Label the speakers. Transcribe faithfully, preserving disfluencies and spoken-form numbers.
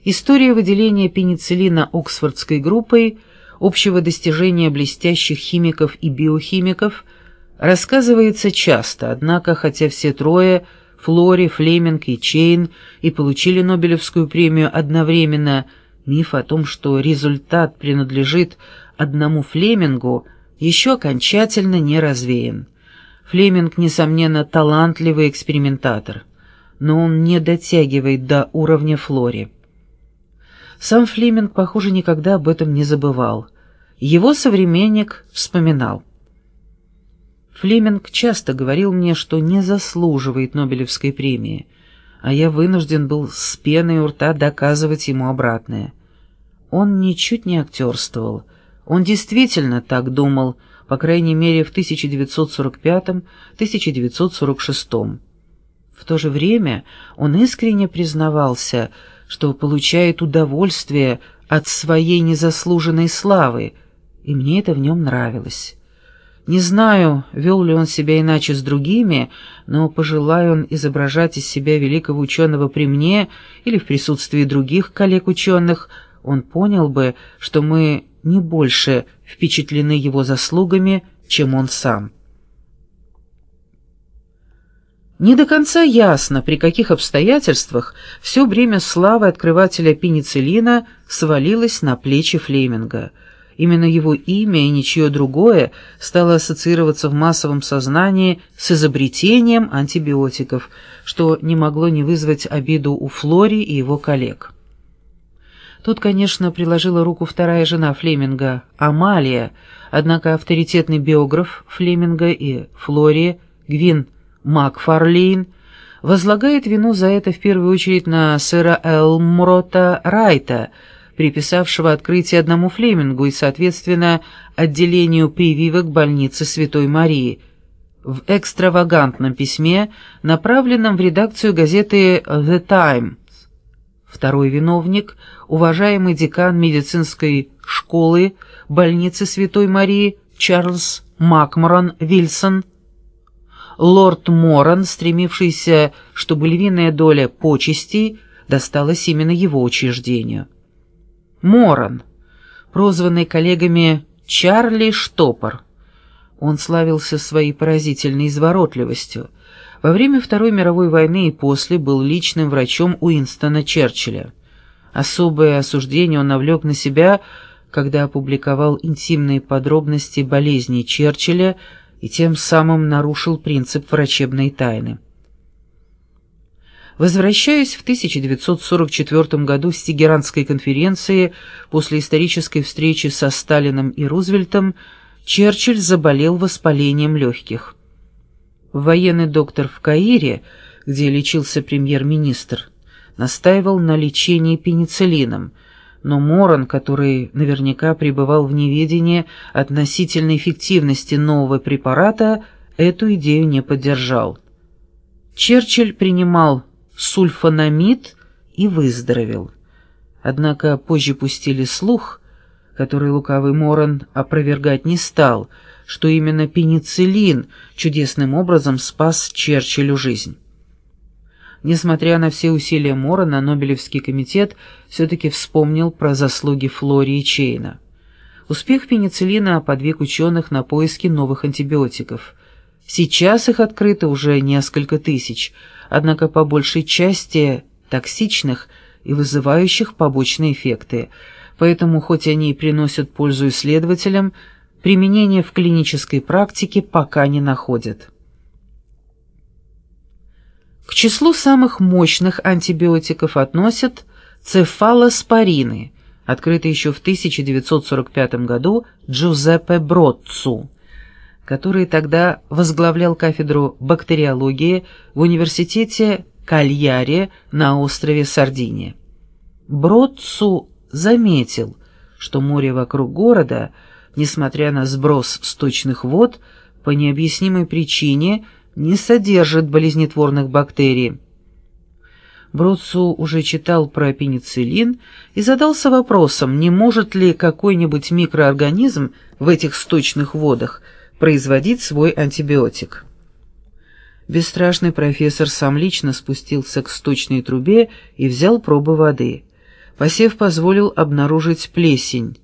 Speaker 1: История выделения пенициллина Оксфордской группой, общего достижения блестящих химиков и биохимиков, рассказывается часто, однако, хотя все трое, Флори, Флеминг и Чейн, и получили Нобелевскую премию одновременно, миф о том, что результат принадлежит одному Флемингу, еще окончательно не развеян. Флеминг, несомненно, талантливый экспериментатор, но он не дотягивает до уровня Флори. Сам Флеминг, похоже, никогда об этом не забывал. Его современник вспоминал. Флеминг часто говорил мне, что не заслуживает Нобелевской премии, а я вынужден был с пеной у рта доказывать ему обратное. Он ничуть не актерствовал. Он действительно так думал, по крайней мере, в тысяча девятьсот сорок пятом — тысяча девятьсот сорок шестом. В то же время он искренне признавался, что получает удовольствие от своей незаслуженной славы, и мне это в нем нравилось. Не знаю, вел ли он себя иначе с другими, но пожелая он изображать из себя великого ученого при мне или в присутствии других коллег-ученых, он понял бы, что мы не больше впечатлены его заслугами, чем он сам. Не до конца ясно, при каких обстоятельствах все бремя славы открывателя пенициллина свалилось на плечи Флеминга. Именно его имя и ничье другое стало ассоциироваться в массовом сознании с изобретением антибиотиков, что не могло не вызвать обиду у Флори и его коллег. Тут, конечно, приложила руку вторая жена Флеминга, Амалия, однако авторитетный биограф Флеминга и Флори, Гвин Макфарлейн, возлагает вину за это в первую очередь на сэра Элмрота Райта, приписавшего открытие одному Флемингу и, соответственно, отделению прививок больницы Святой Марии, в экстравагантном письме, направленном в редакцию газеты «The Times». Второй виновник, уважаемый декан медицинской школы больницы Святой Марии Чарльз Макморан Вильсон, лорд Моран, стремившийся, чтобы львиная доля почестей досталась именно его учреждению. Моран, прозванный коллегами Чарли Штопор. Он славился своей поразительной изворотливостью. Во время Второй мировой войны и после был личным врачом Уинстона Черчилля. Особое осуждение он навлек на себя, когда опубликовал интимные подробности болезни Черчилля и тем самым нарушил принцип врачебной тайны. Возвращаясь в тысяча девятьсот сорок четвёртом году с Тегеранской конференции после исторической встречи со Сталиным и Рузвельтом, Черчилль заболел воспалением легких. Военный доктор в Каире, где лечился премьер-министр, настаивал на лечении пенициллином, но Моран, который наверняка пребывал в неведении относительно эффективности нового препарата, эту идею не поддержал. Черчилль принимал сульфанамид и выздоровел. Однако позже пустили слух, который лукавый Моран опровергать не стал, что именно пенициллин чудесным образом спас Черчиллю жизнь. Несмотря на все усилия Морана, Нобелевский комитет все-таки вспомнил про заслуги Флори и Чейна. Успех пенициллина подвиг ученых на поиски новых антибиотиков. Сейчас их открыто уже несколько тысяч, однако по большей части токсичных и вызывающих побочные эффекты, поэтому хоть они и приносят пользу исследователям, применения в клинической практике пока не находят. К числу самых мощных антибиотиков относят цефалоспорины, открытые еще в тысяча девятьсот сорок пятом году Джузеппе Броццу, который тогда возглавлял кафедру бактериологии в университете Кальяре на острове Сардиния. Броццу заметил, что море вокруг города, несмотря на сброс сточных вод, по необъяснимой причине не содержит болезнетворных бактерий. Броццу уже читал про пенициллин и задался вопросом, не может ли какой-нибудь микроорганизм в этих сточных водах производить свой антибиотик. Бесстрашный профессор сам лично спустился к сточной трубе и взял пробы воды. Посев позволил обнаружить плесень.